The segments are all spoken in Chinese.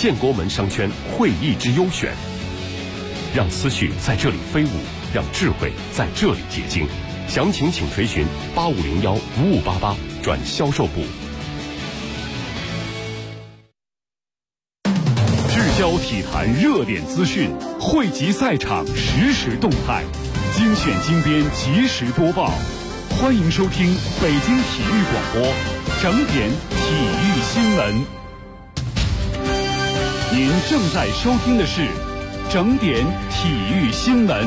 建国门商圈会议之优选，让思绪在这里飞舞，让智慧在这里结晶。详情请垂询8501-5588转销售部。聚焦体坛热点资讯，汇集赛场实时动态，精选精编及时播报。欢迎收听北京体育广播整点体育新闻。您正在收听的是整点体育新闻。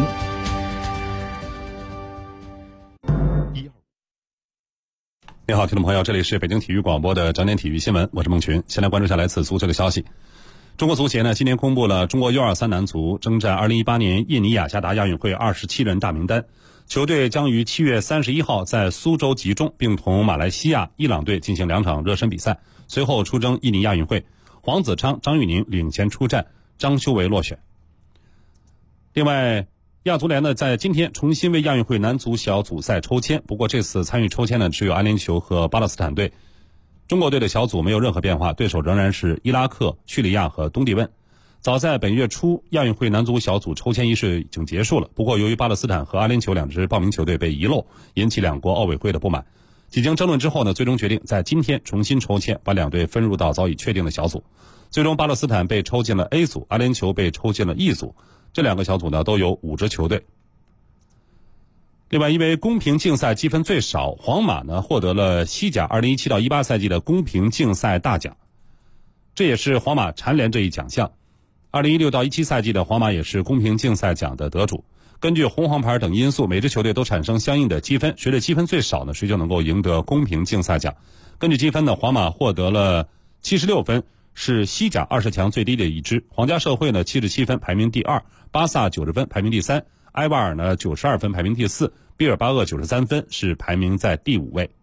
你好，听众朋友，这里是北京体育广播的整点体育新闻，我是孟群。先来关注一下来自足球的消息。中国足协呢，今年公布了中国 U23 男足征战2018年印尼雅加达亚运会27人大名单，球队将于7月31号在苏州集中，并同马来西亚、伊朗队进行2场热身比赛，随后出征印尼亚运会。黄子昌、张玉宁领衔出战，张修维落选。另外，亚足联呢在今天重新为亚运会男足小组赛抽签，不过这次参与抽签呢只有阿联酋和巴勒斯坦队。中国队的小组没有任何变化，对手仍然是伊拉克、叙利亚和东帝汶。早在本月初，亚运会男足小组抽签仪式已经结束了，不过由于巴勒斯坦和阿联酋2支报名球队被遗漏，引起两国奥委会的不满。几经争论之后呢，最终决定在今天重新抽签，把两队分入到早已确定的小组。最终巴勒斯坦被抽进了 A 组，阿联酋被抽进了 E 组。这两个小组呢都有5支球队。另外，因为公平竞赛积分最少，皇马呢获得了西甲2017到18赛季的公平竞赛大奖，这也是皇马蝉联这一奖项。2016到17赛季的皇马也是公平竞赛奖的得主。根据红黄牌等因素，每支球队都产生相应的积分，谁的积分最少呢，谁就能够赢得公平竞赛奖。根据积分呢，皇马获得了76分，是西甲20强最低的一支。皇家社会呢77分排名第2，巴萨90分排名第3，埃瓦尔呢92分排名第4，毕尔巴鄂93分是排名在第5位。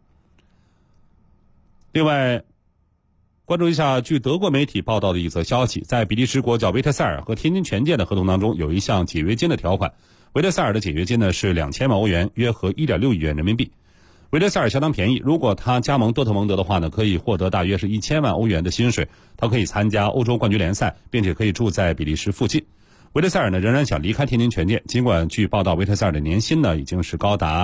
另外，关注一下据德国媒体报道的一则消息，在比利时国脚维特塞尔和天津权健的合同当中有一项解约金的条款。维特塞尔的解约金呢是2000万欧元，约合1.6亿元人民币。维特塞尔相当便宜，如果他加盟多特蒙德的话呢，可以获得大约是1000万欧元的薪水，他可以参加欧洲冠军联赛，并且可以住在比利时附近。维特塞尔呢仍然想离开天津权健，尽管据报道维特塞尔的年薪呢已经是高达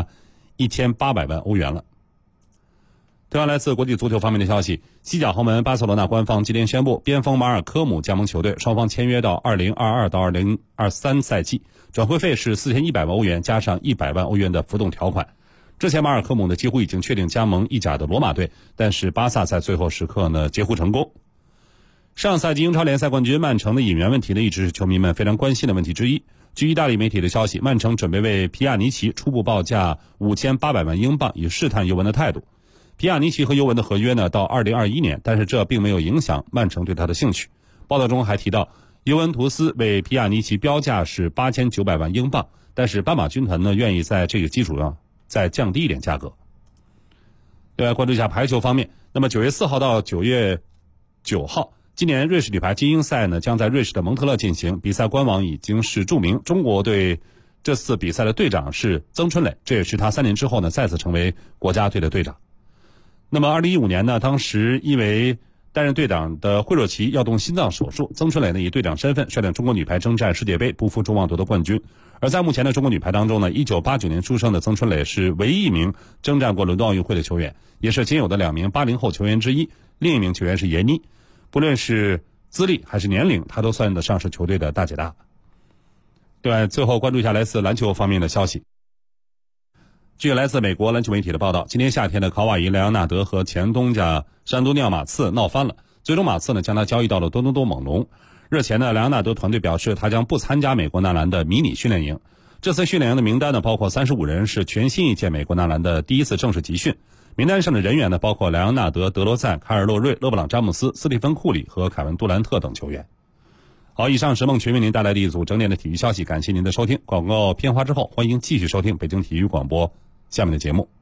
1800万欧元了。同样来自国际足球方面的消息，西甲豪门巴塞罗那官方今天宣布，边锋马尔科姆加盟球队，双方签约到2022到2023赛季，转会费是4100万欧元加上100万欧元的浮动条款。之前马尔科姆呢几乎已经确定加盟意甲的罗马队，但是巴萨在最后时刻呢截胡成功。上赛季英超联赛冠军曼城的引援问题呢一直是球迷们非常关心的问题之一。据意大利媒体的消息，曼城准备为皮亚尼奇初步报价5800万英镑，以试探尤文的态度。皮亚尼奇和尤文的合约呢到2021年，但是这并没有影响曼城对他的兴趣。报道中还提到，尤文图斯为皮亚尼奇标价是8900万英镑，但是斑马军团呢愿意在这个基础上再降低一点价格。另外关注一下排球方面，那么9月4号到9月9号，今年瑞士女排精英赛呢将在瑞士的蒙特勒进行，比赛官网已经是注明中国队这次比赛的队长是曾春磊，这也是他3年之后呢再次成为国家队的队长。那么2015年呢，当时因为担任队长的惠若琪要动心脏手术，曾春磊呢以队长身份率领中国女排征战世界杯，不负众望夺得冠军。而在目前的中国女排当中呢，1989年出生的曾春磊是唯一一名征战过伦敦奥运会的球员，也是仅有的2名80后球员之一，另一名球员是闫妮。不论是资历还是年龄，他都算得上是球队的大姐大。对外，最后关注一下来自篮球方面的消息。据来自美国篮球媒体的报道，今年夏天的考瓦伊·莱昂纳德和前东家山东尼奥马刺闹翻了，最终马刺呢将他交易到了多伦多猛龙。日前呢，莱昂纳德团队表示他将不参加美国男篮的迷你训练营。这次训练营的名单呢包括35人，是全新一届美国男篮的第一次正式集训。名单上的人员呢包括莱昂纳德、德罗赞、卡尔洛瑞、勒布朗詹姆斯、斯蒂芬库里和凯文杜兰特等球员。好，以上是孟群为您带来的一组整点的体育消息，感谢您的收听。广告片花之后，欢迎继续收听北京体育广播下面的节目。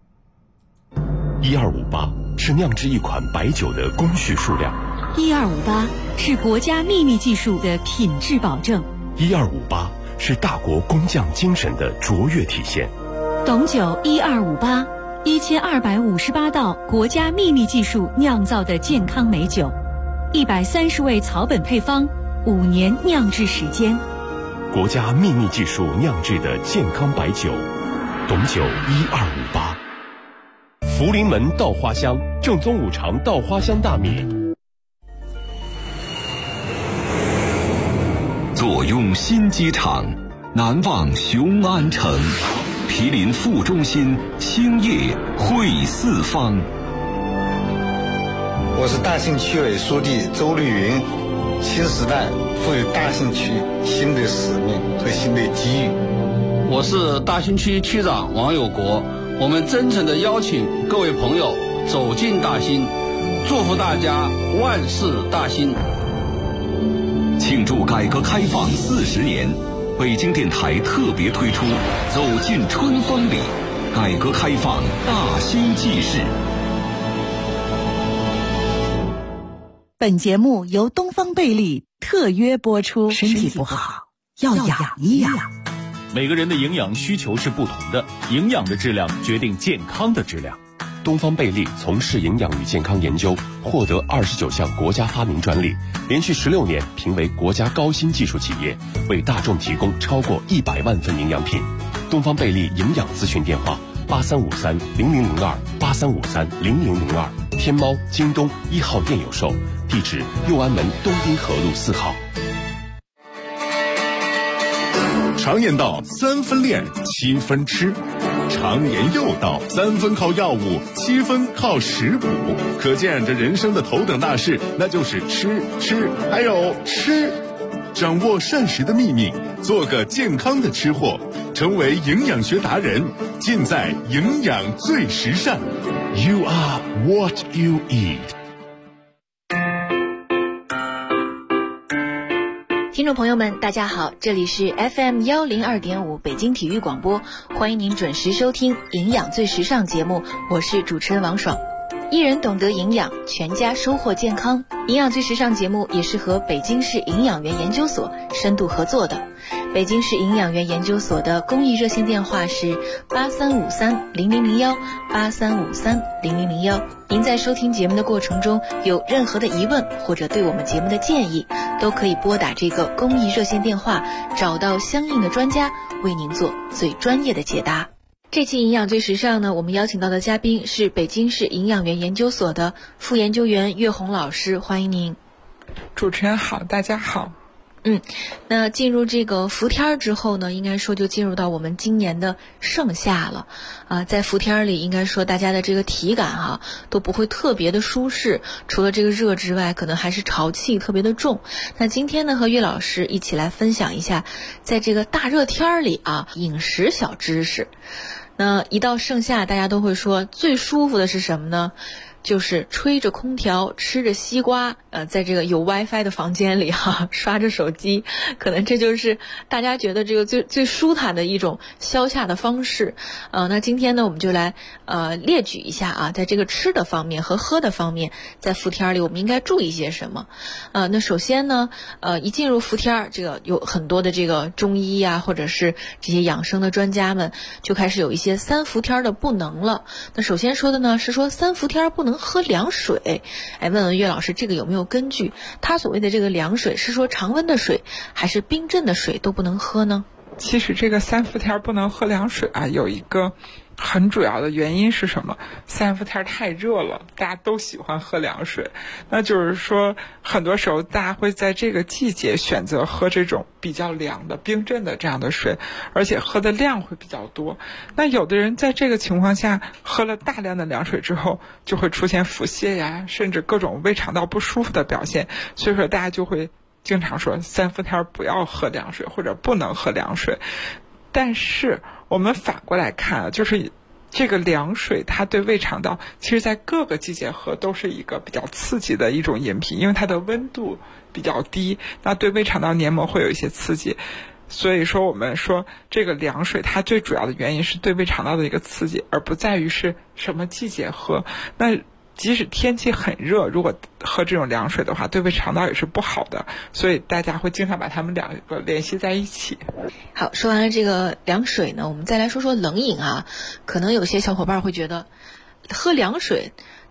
1258是酿制一款白酒的工序数量 ，1258是国家秘密技术的品质保证 ，1258是大国工匠精神的卓越体现。 董酒1258，1258道国家秘密技术酿造的健康美酒 130味草本配方，5年酿制时间。 国家秘密技术酿制的健康白酒，董酒1258。福临门稻花香，正宗五常稻花香大米。 坐拥新机场，难忘雄安城。毗邻副中心，兴业汇四方。 我是大兴区委书记周绿云。新时代赋予大兴区新的使命和新的机遇。 我是大兴区区长王有国。我们真诚地邀请各位朋友走进大兴，祝福大家万事大兴。 庆祝改革开放40年，北京电台特别推出走进春风里，改革开放大兴纪事。 本节目由东方贝利特约播出。身体不好要养一养。 每个人的营养需求是不同的，营养的质量决定健康的质量。 东方贝利从事营养与健康研究，获得29项国家发明专利，连续16年评为国家高新技术企业，为大众提供超过100万份营养品。东方贝利营养咨询电话83530002，83530002，天猫、京东1号店有售，地址右安门东滨河路4号。 常言道3分练7分吃，常言又道3分靠药物7分靠食补，可见这人生的头等大事那就是吃还有吃。掌握膳食的秘密，做个健康的吃货，成为营养学达人，尽在营养最时尚。 You are what you eat。 听众朋友们大家好，这里是 FM 102.5北京体育广播，欢迎您准时收听营养最时尚节目，我是主持人王爽。一人懂得营养，全家收获健康。营养最时尚节目也是和北京市营养员研究所深度合作的。北京市营养员研究所的公益热线电话是83530001，83530001。您在收听节目的过程中有任何的疑问或者对我们节目的建议，都可以拨打这个公益热线电话，找到相应的专家为您做最专业的解答。这期营养最时尚呢，我们邀请到的嘉宾是北京市营养员研究所的副研究员岳红老师，欢迎您。 主持人好，大家好。 那进入这个伏天之后呢，应该说就进入到我们今年的盛夏了在伏天里，应该说大家的这个体感都不会特别的舒适，除了这个热之外，可能还是潮气特别的重。那今天呢，和岳老师一起来分享一下，在这个大热天里饮食小知识。那一到盛夏，大家都会说最舒服的是什么呢？就是吹着空调，吃着西瓜，在这个有 WiFi 的房间里刷着手机，可能这就是大家觉得这个最舒坦的一种消夏的方式。那今天呢，我们就来列举一下在这个吃的方面和喝的方面，在伏天里我们应该注意些什么。那首先呢，一进入伏天，这个有很多的这个中医或者是这些养生的专家们就开始有一些3伏天的不能了。那首先说的呢是说3伏天不能喝凉水。问问岳老师，这个有没有根据？他所谓的这个凉水是说常温的水还是冰镇的水都不能喝呢？ 其实这个3伏天不能喝凉水有一个很主要的原因是什么？3伏天太热了，大家都喜欢喝凉水，那就是说很多时候大家会在这个季节选择喝这种比较凉的冰镇的这样的水，而且喝的量会比较多。那有的人在这个情况下喝了大量的凉水之后，就会出现腹泻甚至各种胃肠道不舒服的表现，所以说大家就会经常说3伏天不要喝凉水或者不能喝凉水。但是我们反过来看就是这个凉水它对胃肠道其实在各个季节喝都是一个比较刺激的一种饮品，因为它的温度比较低，那对胃肠道黏膜会有一些刺激。所以说我们说这个凉水它最主要的原因是对胃肠道的一个刺激，而不在于是什么季节喝。那即使天气很热，如果喝这种凉水的话，对胃肠道也是不好的，所以大家会经常把它们两个联系在一起。 好，说完了这个凉水呢，我们再来说说冷饮可能有些小伙伴会觉得喝凉水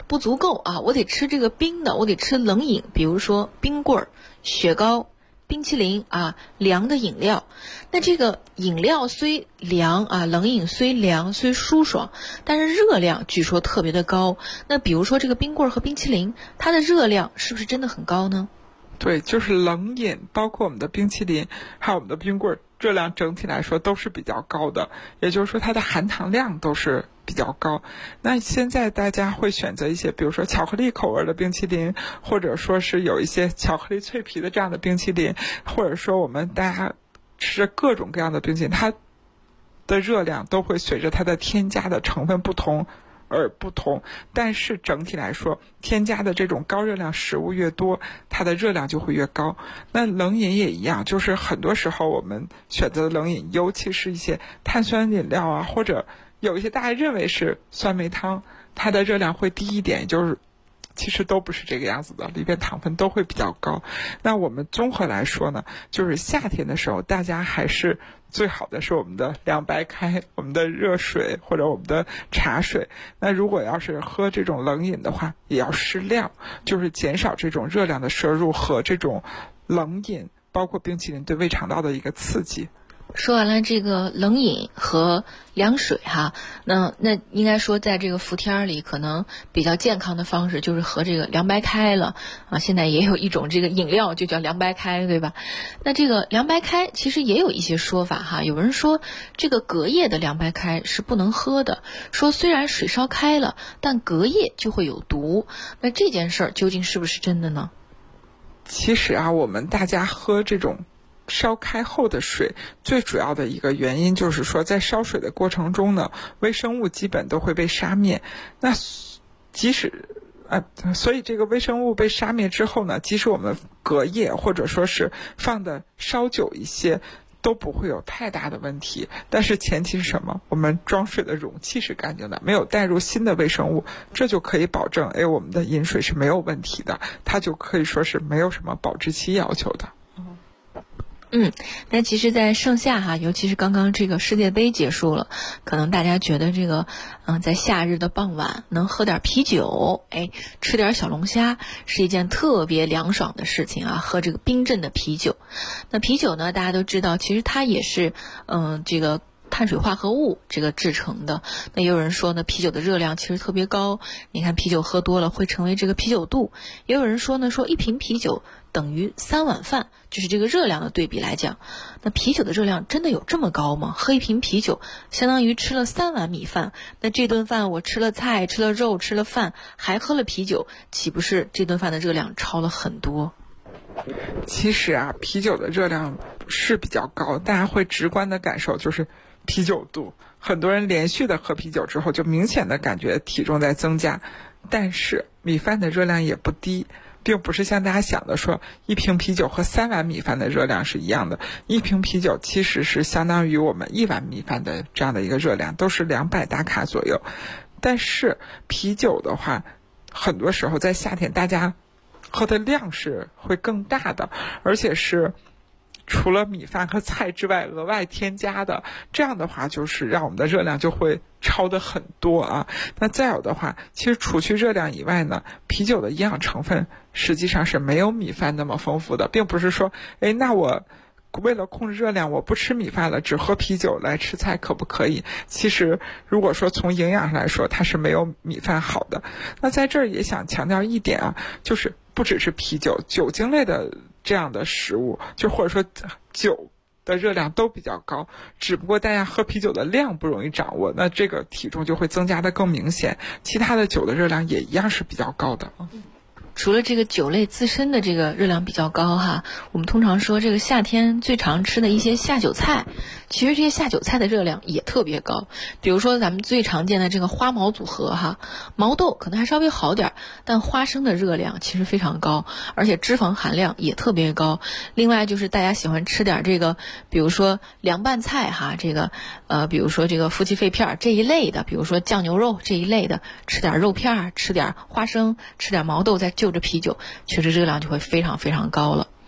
不足够啊，我得吃这个冰的，我得吃冷饮，比如说冰棍儿、雪糕、冰淇淋啊，凉的饮料。那这个饮料虽凉啊，冷饮虽凉虽舒爽，但是热量据说特别的高。那比如说这个冰棍儿和冰淇淋，它的热量是不是真的很高呢？ 对，就是冷饮，包括我们的冰淇淋还有我们的冰棍儿，热量整体来说都是比较高的，也就是说它的含糖量都是比较高。那现在大家会选择一些比如说巧克力口味的冰淇淋，或者说是有一些巧克力脆皮的这样的冰淇淋，或者说我们大家吃各种各样的冰淇淋，它的热量都会随着它的添加的成分不同而不同，但是整体来说，添加的这种高热量食物越多，它的热量就会越高。那冷饮也一样，就是很多时候我们选择的冷饮，尤其是一些碳酸饮料啊，或者有一些大家认为是酸梅汤，它的热量会低一点，就是其实都不是这个样子的，里边糖分都会比较高。那我们综合来说呢，就是夏天的时候，大家还是最好的是我们的凉白开、我们的热水或者我们的茶水。那如果要是喝这种冷饮的话，也要适量，就是减少这种热量的摄入和这种冷饮包括冰淇淋对胃肠道的一个刺激。 说完了这个冷饮和凉水哈，那应该说在这个伏天里，可能比较健康的方式就是喝这个凉白开了啊。现在也有一种这个饮料就叫凉白开，对吧？那这个凉白开其实也有一些说法哈，有人说这个隔夜的凉白开是不能喝的，说虽然水烧开了，但隔夜就会有毒。那这件事儿究竟是不是真的呢？ 其实啊，我们大家喝这种烧开后的水，最主要的一个原因就是说，在烧水的过程中呢，微生物基本都会被杀灭。那即使所以这个微生物被杀灭之后呢，即使我们隔夜或者说是放的稍久一些，都不会有太大的问题。但是前提是什么？我们装水的容器是干净的，没有带入新的微生物，这就可以保证我们的饮水是没有问题的，它就可以说是没有什么保质期要求的。 那其实在盛夏哈，尤其是刚刚这个世界杯结束了，可能大家觉得这个在夏日的傍晚能喝点啤酒，吃点小龙虾是一件特别凉爽的事情啊，喝这个冰镇的啤酒。那啤酒呢，大家都知道其实它也是这个碳水化合物这个制成的。那也有人说呢，啤酒的热量其实特别高，你看啤酒喝多了会成为这个啤酒肚。也有人说呢，说一瓶啤酒等于3碗饭，就是这个热量的对比来讲。那啤酒的热量真的有这么高吗？喝一瓶啤酒相当于吃了3碗米饭，那这顿饭我吃了菜、吃了肉、吃了饭，还喝了啤酒，岂不是这顿饭的热量超了很多？ 其实啊，啤酒的热量是比较高，大家会直观的感受就是啤酒肚。很多人连续的喝啤酒之后，就明显的感觉体重在增加。但是米饭的热量也不低，并不是像大家想的说一瓶啤酒和3碗米饭的热量是一样的。一瓶啤酒其实是相当于我们1碗米饭的这样的一个热量，都是200大卡左右。但是啤酒的话，很多时候在夏天大家喝的量是会更大的，而且是除了米饭和菜之外额外添加的，这样的话就是让我们的热量就会超的很多啊。那再有的话，其实除去热量以外呢，啤酒的营养成分实际上是没有米饭那么丰富的，并不是说那我为了控制热量我不吃米饭了，只喝啤酒来吃菜可不可以？其实如果说从营养上来说，它是没有米饭好的。那在这儿也想强调一点啊，就是不只是啤酒，酒精类的这样的食物，就或者说酒的热量都比较高，只不过大家喝啤酒的量不容易掌握，那这个体重就会增加的更明显。其他的酒的热量也一样是比较高的。 除了这个酒类自身的这个热量比较高哈，我们通常说这个夏天最常吃的一些下酒菜，其实这些下酒菜的热量也特别高。比如说咱们最常见的这个花毛组合哈，毛豆可能还稍微好点，但花生的热量其实非常高，而且脂肪含量也特别高。另外就是大家喜欢吃点这个，比如说凉拌菜哈，这个比如说这个夫妻肺片这一类的，比如说酱牛肉这一类的，吃点肉片，吃点花生，吃点毛豆，再就着啤酒，确实热量就会非常非常高了。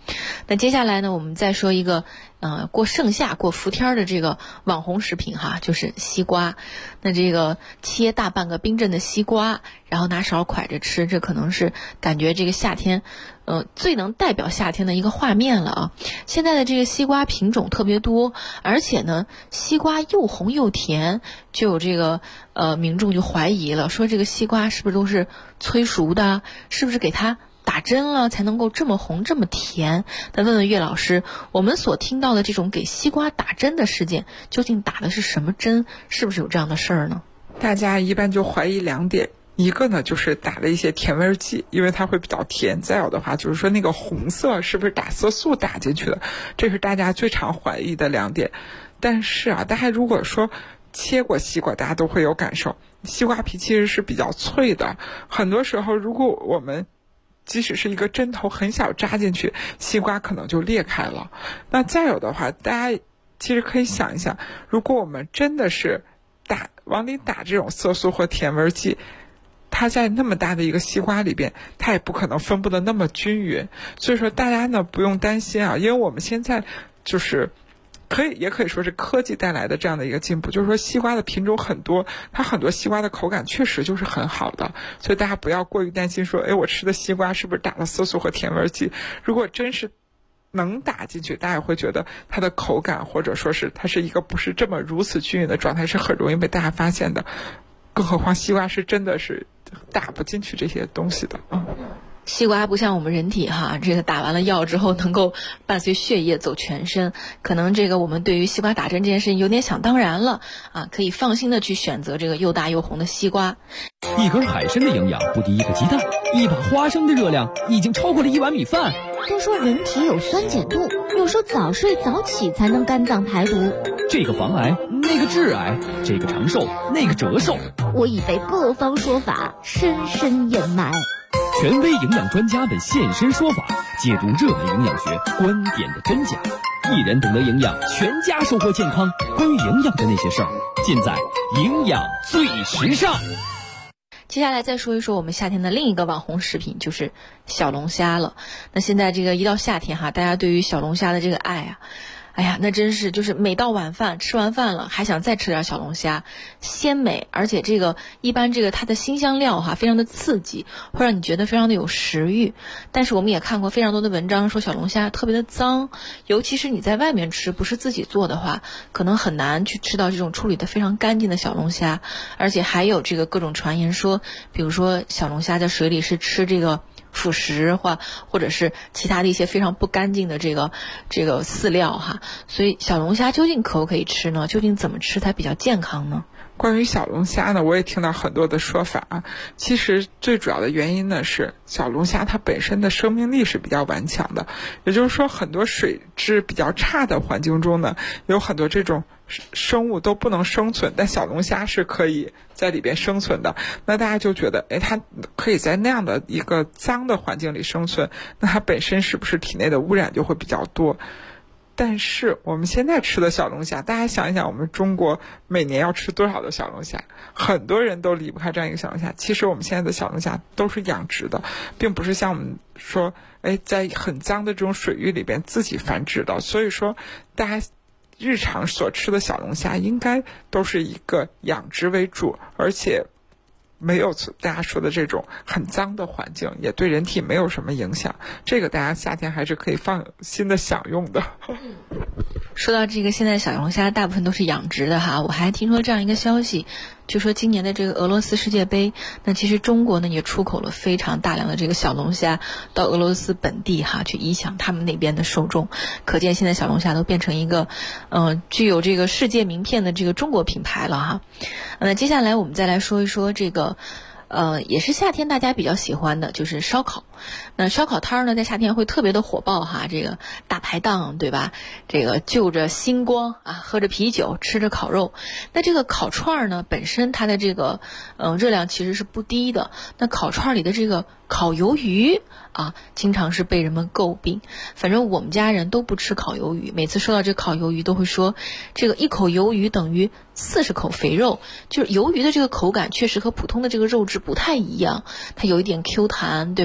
那接下来呢，我们再说一个过盛夏过伏天的这个网红食品哈，就是西瓜。那这个切大半个冰镇的西瓜，然后拿勺蒯着吃，这可能是感觉这个夏天最能代表夏天的一个画面了啊。现在的这个西瓜品种特别多，而且呢西瓜又红又甜，就有这个民众就怀疑了，说这个西瓜是不是都是催熟的，是不是给它打针了才能够这么红这么甜？那问问岳老师，我们所听到的这种给西瓜打针的事件，究竟打的是什么针？是不是有这样的事儿呢？ 大家一般就怀疑2点，一个呢就是打了一些甜味剂，因为它会比较甜；再有的话就是说那个红色是不是打色素打进去的，这是大家最常怀疑的2点。但是啊，大家如果说切过西瓜，大家都会有感受，西瓜皮其实是比较脆的，很多时候如果我们即使是一个针头很小扎进去，西瓜可能就裂开了。那再有的话，大家其实可以想一想，如果我们真的是往里打这种色素或甜味剂，它在那么大的一个西瓜里边，它也不可能分布的那么均匀。所以说大家呢不用担心啊，因为我们现在就是也可以说是科技带来的这样的一个进步，就是说西瓜的品种很多，它很多西瓜的口感确实就是很好的，所以大家不要过于担心说，我吃的西瓜是不是打了色素和甜味剂？如果真是能打进去，大家会觉得它的口感或者说是它是一个不是这么如此均匀的状态，是很容易被大家发现的。更何况西瓜是真的是打不进去这些东西的。 西瓜不像我们人体哈，这个打完了药之后能够伴随血液走全身，可能这个我们对于西瓜打针这件事情有点想当然了啊，可以放心的去选择这个又大又红的西瓜。 一根海参的营养不敌一个鸡蛋，一把花生的热量已经超过了1碗米饭。 都说人体有酸碱度，有时候早睡早起才能肝脏排毒。 这个防癌，那个致癌，这个长寿，那个折寿。 我已被各方说法深深掩埋。 权威营养专家们现身说法，解读热门营养学观点的真假。一人懂得营养，全家收获健康。关于营养的那些事儿，尽在营养最时尚。 接下来再说一说我们夏天的另一个网红食品，就是小龙虾了。那现在这个一到夏天哈，大家对于小龙虾的这个爱啊，哎呀，那真是就是每到晚饭吃完饭了，还想再吃点小龙虾，鲜美，而且这个一般这个它的辛香料哈，非常的刺激，会让你觉得非常的有食欲。但是我们也看过非常多的文章说小龙虾特别的脏，尤其是你在外面吃，不是自己做的话，可能很难去吃到这种处理的非常干净的小龙虾。而且还有这个各种传言说，比如说小龙虾在水里是吃这个腐蚀或者是其他的一些非常不干净的这个饲料哈，所以小龙虾究竟可不可以吃呢？究竟怎么吃才比较健康呢？ 关于小龙虾呢，我也听到很多的说法啊。其实最主要的原因呢是小龙虾它本身的生命力是比较顽强的，也就是说很多水质比较差的环境中呢，有很多这种生物都不能生存，但小龙虾是可以在里边生存的。那大家就觉得它可以在那样的一个脏的环境里生存，那它本身是不是体内的污染就会比较多？但是我们现在吃的小龙虾，大家想一想，我们中国每年要吃多少的小龙虾？很多人都离不开这样一个小龙虾。其实我们现在的小龙虾都是养殖的，并不是像我们说在很脏的这种水域里边自己繁殖的。所以说大家日常所吃的小龙虾应该都是一个养殖为主，而且没有大家说的这种很脏的环境，也对人体没有什么影响，这个大家夏天还是可以放心的享用的。 说到这个，现在小龙虾大部分都是养殖的哈，我还听说这样一个消息，就说今年的这个俄罗斯世界杯，那其实中国呢也出口了非常大量的这个小龙虾到俄罗斯本地哈，去影响他们那边的受众。可见现在小龙虾都变成一个具有这个世界名片的这个中国品牌了哈。那接下来我们再来说一说这个也是夏天大家比较喜欢的，就是烧烤。那烧烤摊呢在夏天会特别的火爆哈，这个大排档对吧，这个就着星光啊，喝着啤酒，吃着烤肉。那这个烤串呢本身它的这个热量其实是不低的，那烤串里的这个烤鱿鱼啊，经常是被人们诟病。反正我们家人都不吃烤鱿鱼，每次说到这烤鱿鱼都会说，这个一口鱿鱼等于40口肥肉。就是鱿鱼的这个口感确实和普通的这个肉质不太一样，它有一点 Q 弹对吧，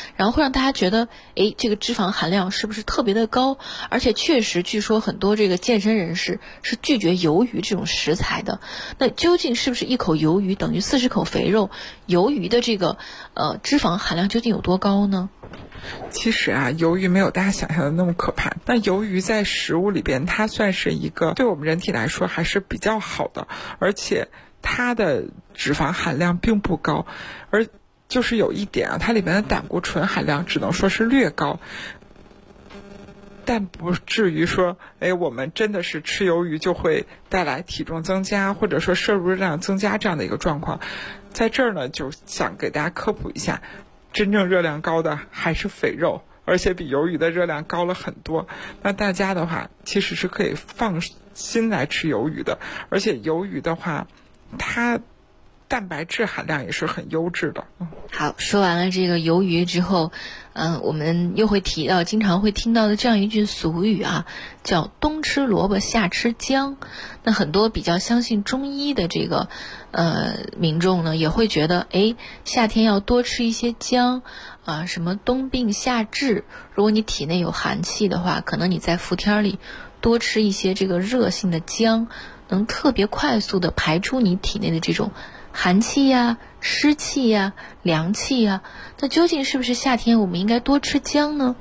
然后会让大家觉得，这个脂肪含量是不是特别的高？而且确实，据说很多这个健身人士是拒绝鱿鱼这种食材的。那究竟是不是一口鱿鱼等于40口肥肉？鱿鱼的这个脂肪含量究竟有多高呢？ 其实啊，鱿鱼没有大家想象的那么可怕。那鱿鱼在食物里边，它算是一个对我们人体来说还是比较好的，而且它的脂肪含量并不高，而就是有一点啊，它里面的胆固醇含量只能说是略高，但不至于说，我们真的是吃鱿鱼就会带来体重增加，或者说摄入热量增加这样的一个状况。在这儿呢，就想给大家科普一下，真正热量高的还是肥肉，而且比鱿鱼的热量高了很多。那大家的话，其实是可以放心来吃鱿鱼的，而且鱿鱼的话，它蛋白质含量也是很优质的。 好，说完了这个鱿鱼之后，我们又会提到经常会听到的这样一句俗语啊，叫冬吃萝卜夏吃姜。那很多比较相信中医的这个民众呢，也会觉得夏天要多吃一些姜啊，什么冬病夏治。如果你体内有寒气的话，可能你在伏天里多吃一些这个热性的姜，能特别快速的排出你体内的这种寒气呀、湿气呀、凉气呀。那究竟是不是夏天我们应该多吃姜呢？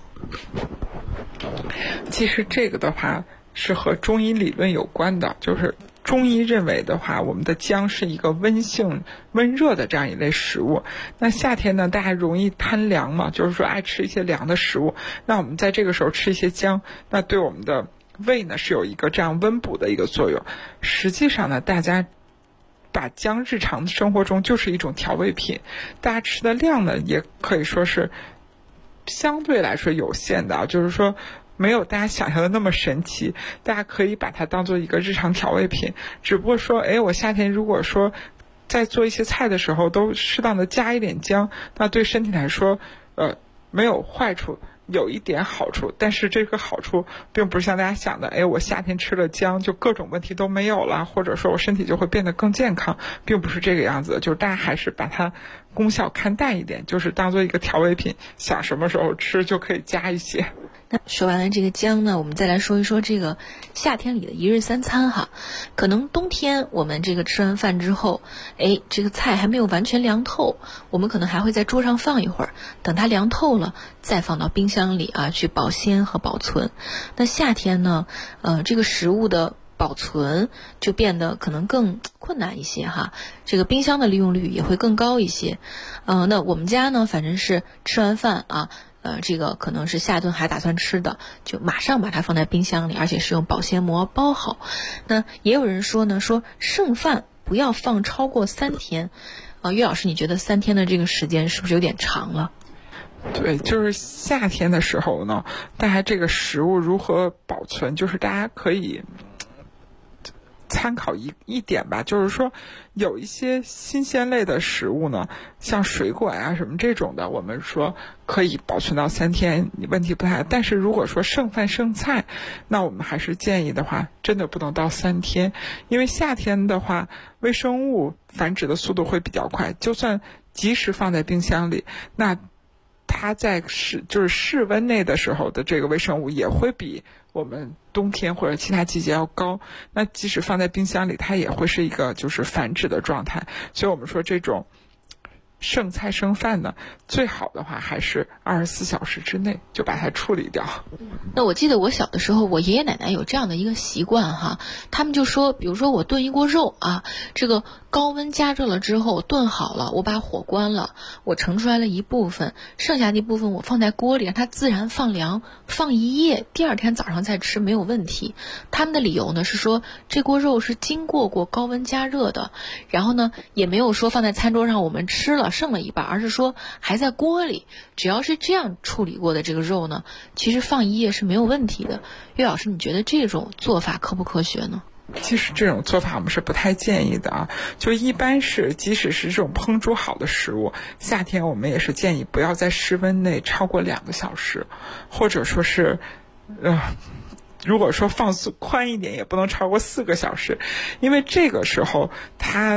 其实这个的话是和中医理论有关的，就是中医认为的话，我们的姜是一个温性温热的这样一类食物。那夏天呢，大家容易贪凉嘛，就是说爱吃一些凉的食物。那我们在这个时候吃一些姜，那对我们的胃呢是有一个这样温补的一个作用。实际上呢，大家把姜日常生活中就是一种调味品，大家吃的量呢也可以说是相对来说有限的，就是说没有大家想象的那么神奇，大家可以把它当做一个日常调味品。只不过说，我夏天如果说在做一些菜的时候都适当的加一点姜，那对身体来说没有坏处，有一点好处。但是这个好处并不是像大家想的，我夏天吃了姜就各种问题都没有了，或者说我身体就会变得更健康，并不是这个样子的。就是大家还是把它功效看淡一点，就是当做一个调味品，想什么时候吃就可以加一些。 那说完了这个姜呢，我们再来说一说这个夏天里的一日三餐哈。可能冬天我们这个吃完饭之后，这个菜还没有完全凉透，我们可能还会在桌上放一会儿，等它凉透了再放到冰箱里啊去保鲜和保存。那夏天呢，这个食物的保存就变得可能更困难一些哈，这个冰箱的利用率也会更高一些。那我们家呢，反正是吃完饭啊，这个可能是下顿还打算吃的，就马上把它放在冰箱里，而且是用保鲜膜包好。那也有人说呢，说剩饭不要放超过3天。岳老师，你觉得3天的这个时间是不是有点长了？ 对，就是夏天的时候呢，大家这个食物如何保存，就是大家可以参考一点吧，就是说有一些新鲜类的食物呢，像水果呀什么这种的，我们说可以保存到3天，问题不太大。但是如果说剩饭剩菜，那我们还是建议的话，真的不能到3天，因为夏天的话，微生物繁殖的速度会比较快，就算即使放在冰箱里，那它在室温内的时候的这个微生物也会比我们冬天或者其他季节要高，那即使放在冰箱里，它也会是一个就是繁殖的状态。所以我们说这种剩菜剩饭呢，最好的话还是24小时之内就把它处理掉。 那我记得我小的时候，我爷爷奶奶有这样的一个习惯哈，他们就说，比如说我炖一锅肉啊，这个高温加热了之后炖好了，我把火关了，我盛出来了一部分，剩下的一部分我放在锅里，让它自然放凉，放1夜，第2天早上再吃没有问题。他们的理由呢是说，这锅肉是经过高温加热的，然后呢也没有说放在餐桌上我们吃了剩了一半，而是说还在锅里，只要是这样处理过的这个肉呢，其实放1夜是没有问题的。岳老师，你觉得这种做法科不科学呢？ 其实这种做法我们是不太建议的啊，就一般是即使是这种烹煮好的食物，夏天我们也是建议不要在室温内超过2个小时，或者说是如果说放宽一点，也不能超过4个小时，因为这个时候它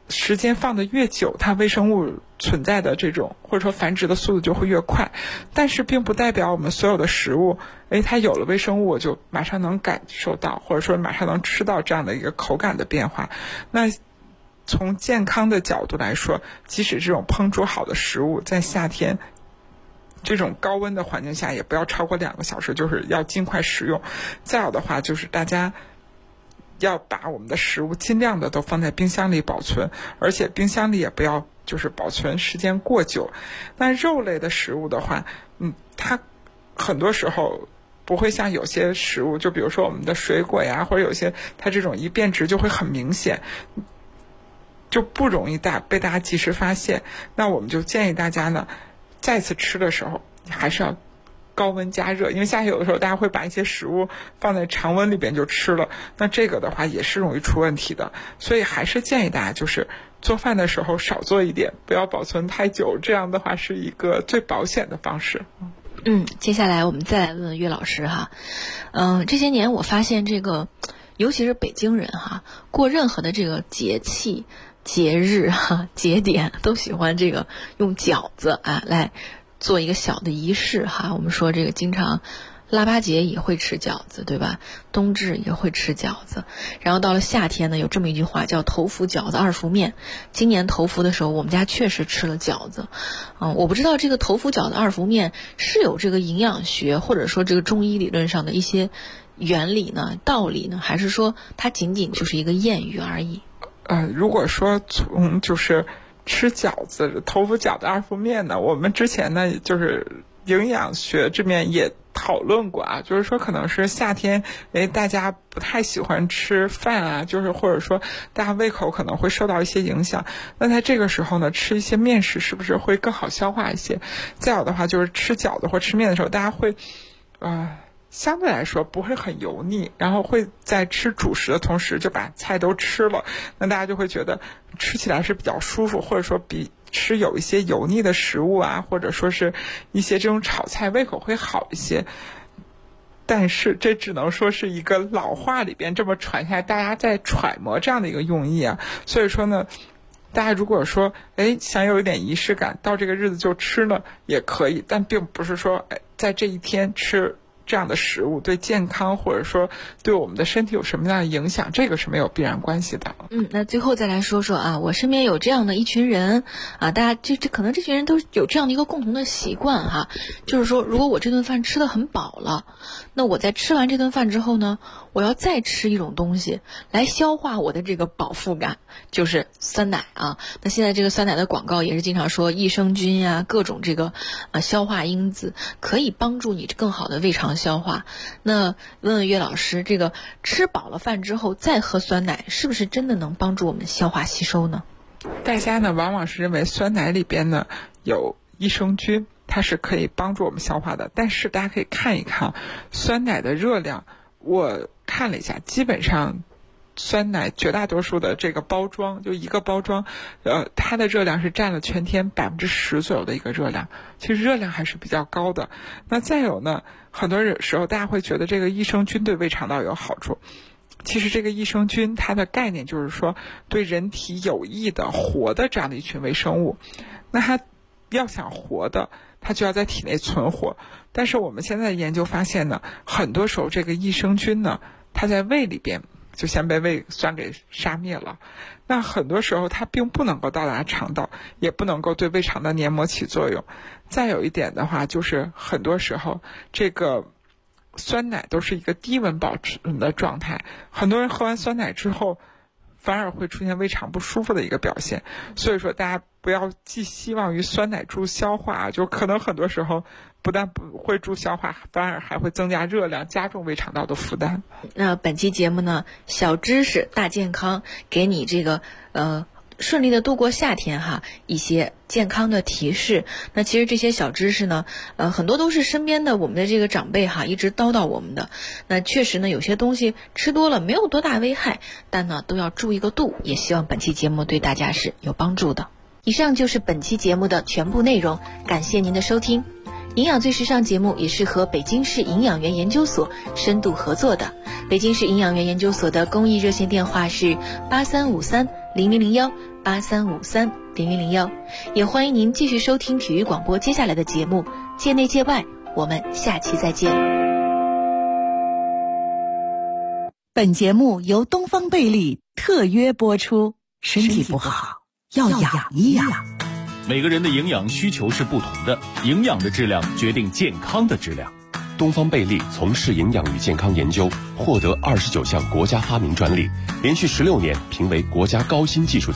时间放得越久，它微生物存在的这种或者说繁殖的速度就会越快。但是并不代表我们所有的食物，它有了微生物我就马上能感受到，或者说马上能吃到这样的一个口感的变化。那从健康的角度来说，即使这种烹煮好的食物在夏天这种高温的环境下也不要超过2个小时，就是要尽快食用。再有的话就是大家要把我们的食物尽量的都放在冰箱里保存，而且冰箱里也不要就是保存时间过久。那肉类的食物的话，它很多时候不会像有些食物，就比如说我们的水果呀，或者有些它这种一变质就会很明显，就不容易被大家及时发现。那我们就建议大家呢，再次吃的时候还是要高温加热，因为夏天有的时候大家会把一些食物放在常温里边就吃了，那这个的话也是容易出问题的。所以还是建议大家就是做饭的时候少做一点，不要保存太久，这样的话是一个最保险的方式。 接下来我们再来问问岳老师哈。这些年我发现这个尤其是北京人哈，过任何的这个节气节日节点都喜欢这个用饺子来做一个小的仪式哈。我们说这个经常腊八节也会吃饺子，对吧？冬至也会吃饺子。然后到了夏天呢，有这么一句话叫头伏饺子二伏面。今年头伏的时候，我们家确实吃了饺子。我不知道这个头伏饺子二伏面是有这个营养学或者说这个中医理论上的一些原理呢、道理呢，还是说它仅仅就是一个谚语而已？ 如果说从就是吃饺子头伏饺子二伏面呢，我们之前呢就是营养学这边也讨论过就是说可能是夏天大家不太喜欢吃饭就是或者说大家胃口可能会受到一些影响，那在这个时候呢吃一些面食是不是会更好消化一些？再有的话就是吃饺子或吃面的时候大家会相对来说不会很油腻，然后会在吃主食的同时就把菜都吃了，那大家就会觉得吃起来是比较舒服，或者说比吃有一些油腻的食物或者说是一些这种炒菜胃口会好一些。但是这只能说是一个老话里边这么传下来，大家在揣摩这样的一个用意所以说呢大家如果说想有一点仪式感，到这个日子就吃呢也可以，但并不是说在这一天吃这样的食物对健康或者说对我们的身体有什么样的影响，这个是没有必然关系的。 那最后再来说说我身边有这样的一群人大家这可能这群人都有这样的一个共同的习惯就是说如果我这顿饭吃得很饱了，那我在吃完这顿饭之后呢，我要再吃一种东西来消化我的这个饱腹感，就是酸奶那现在这个酸奶的广告也是经常说益生菌各种这个消化因子可以帮助你更好的胃肠消化。那问问岳老师，这个吃饱了饭之后再喝酸奶是不是真的能帮助我们消化吸收呢？ 大家呢往往是认为酸奶里边呢有益生菌，它是可以帮助我们消化的，但是大家可以看一看酸奶的热量，我看了一下，基本上酸奶绝大多数的这个包装，就一个包装它的热量是占了全天10%左右的一个热量，其实热量还是比较高的。那再有呢，很多时候大家会觉得这个益生菌对胃肠道有好处，其实这个益生菌它的概念就是说对人体有益的活的这样的一群微生物，那它要想活的它就要在体内存活，但是我们现在的研究发现呢，很多时候这个益生菌呢它在胃里边就先被胃酸给杀灭了，那很多时候它并不能够到达肠道，也不能够对胃肠的黏膜起作用。再有一点的话，就是很多时候这个酸奶都是一个低温保存的状态，很多人喝完酸奶之后反而会出现胃肠不舒服的一个表现。所以说大家不要寄希望于酸奶助消化，就可能很多时候不但不会助消化，反而还会增加热量，加重胃肠道的负担。 那本期节目呢，小知识大健康，给你这个顺利的度过夏天一些健康的提示。那其实这些小知识呢很多都是身边的我们的这个长辈一直叨叨我们的。那确实呢有些东西吃多了没有多大危害，但呢都要注意个度，也希望本期节目对大家是有帮助的。以上就是本期节目的全部内容，感谢您的收听。营养最时尚节目也是和北京市营养员研究所深度合作的。北京市营养员研究所的公益热线电话是83530001 8353-0101，也欢迎您继续收听体育广播接下来的节目，界内界外，我们下期再见。 本节目由东方贝利特约播出，身体不好要养一养。 每个人的营养需求是不同的，营养的质量决定健康的质量。 东方贝利从事营养与健康研究，获得29项国家发明专利，连续16年评为国家高新技术企业。